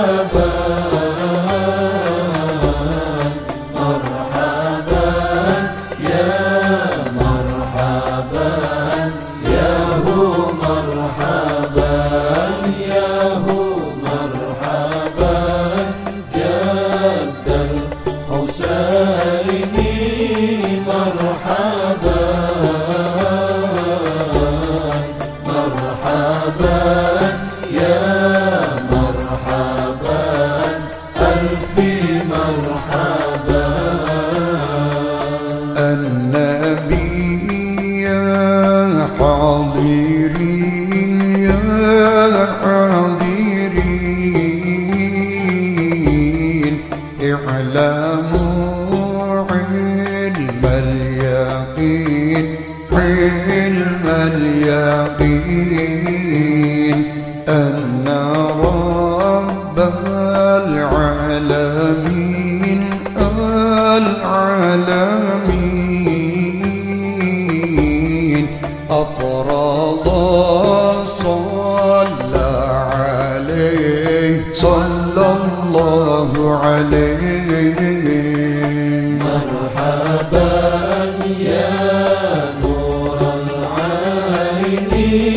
النبي يا حاضرين يا حاضرين اعلموا علم اليقين علم اليقين أن رب العالمين أطرد صلى عليه صلى الله عليه. مرحبا يا نور العين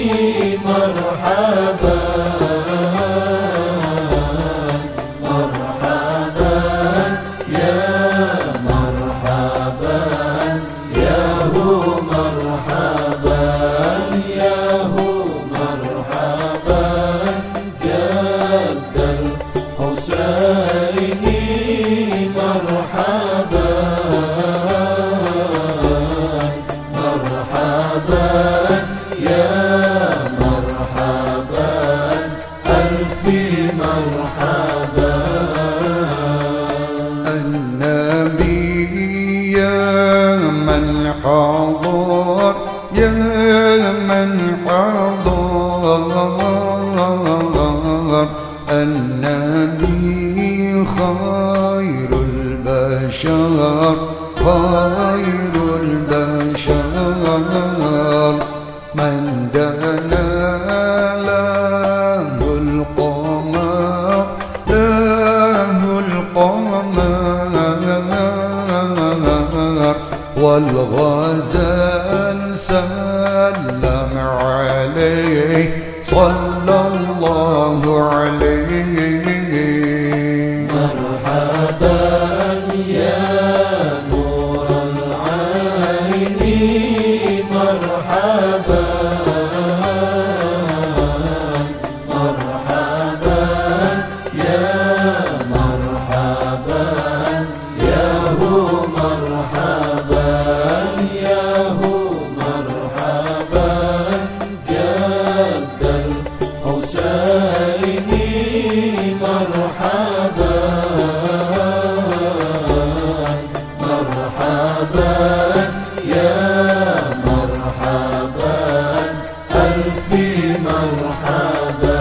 مرحبا مرحبا يا مرحبا يا هو مرحبا يا هو مرحبا جد الحسين مرحبا مرحبا يا مرحبا ألف مرحبا. النبي يا من حضر يا من حضر النبي خير البشر خير البشر من دنا له القمر له القمر والغزال سلم عليه صلى الله عليه. مرحبا يا نور العين مرحبا مرحبا يا مرحبا يا هو مرحبا يا هو مرحبا جد الحسين مرحبا مرحبا يا مرحبا ألف مرحبا.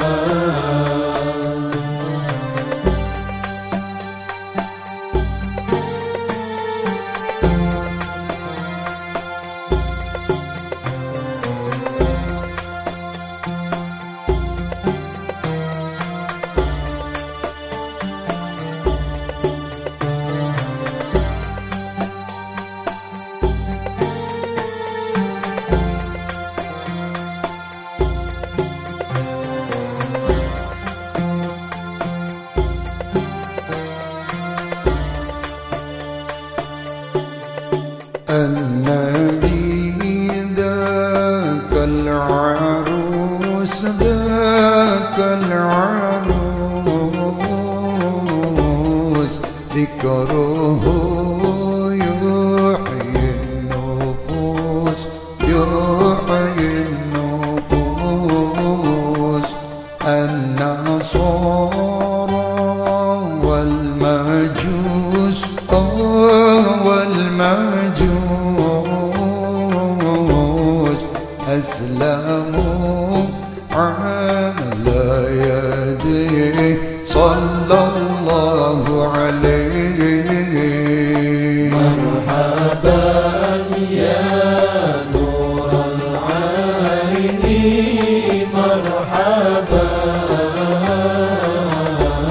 النبي ذاك العروس ذاك العروس ذكره يحيي النفوس يحيي النفوس النصارى والمجوس والمجوس أسلموا على يديه صلى الله عليه. مرحبا يا نور العين مرحبا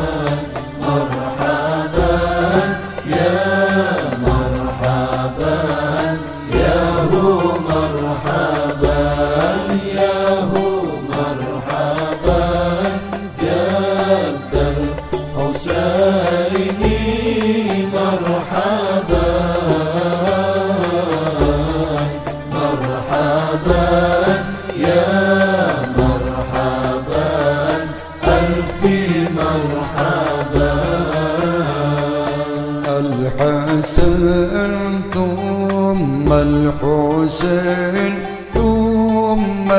الحسين ثم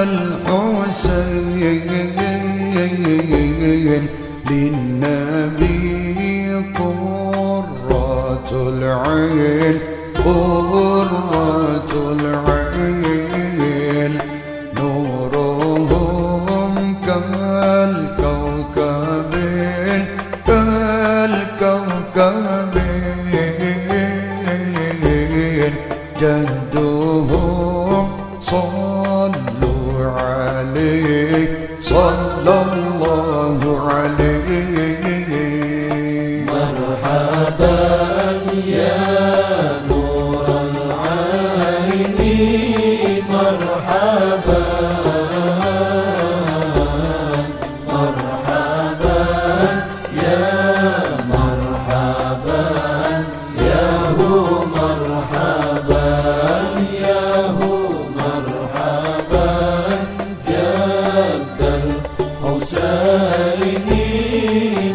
الحسين للنبي قرة العين قرة العين نورهم كالكوكبين كالكوكبين جدهم صلوا عليه صلى الله عليه مرحبا يا نور العين مرحبا مرحبا يا مرحبا يا هو مرحبا يا هو مرحبا جد الحسين